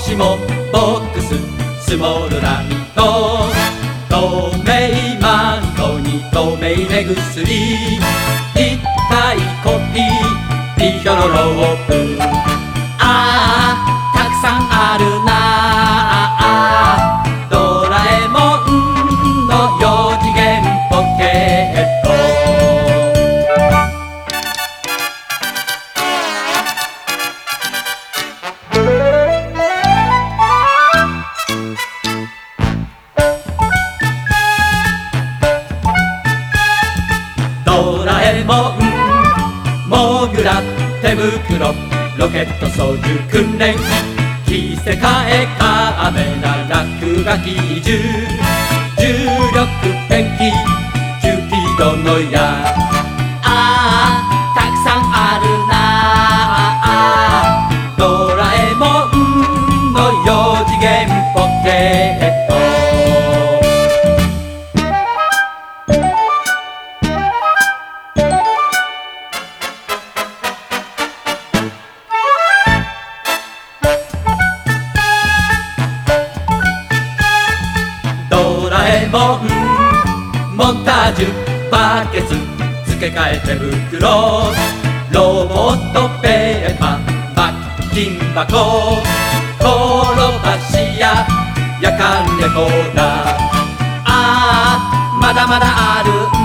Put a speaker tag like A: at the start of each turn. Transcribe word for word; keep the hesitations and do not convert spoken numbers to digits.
A: しもボックススモールライト透明マンゴーに透明目薬一体コピーピヒョロロープああたくさんあるなあドラえもんのよ次元ポケットドラえもんモグラ手袋ロケット操縦訓練着せ替えカメラ落書き銃重力ペンキキューピードの矢ああたくさんあるなあドラえもんのよ次元ポケットドラえもんモンタージュバケツ付け替え手袋ロボットペーパー罰金箱転ばしや夜間レコーダーああまだまだある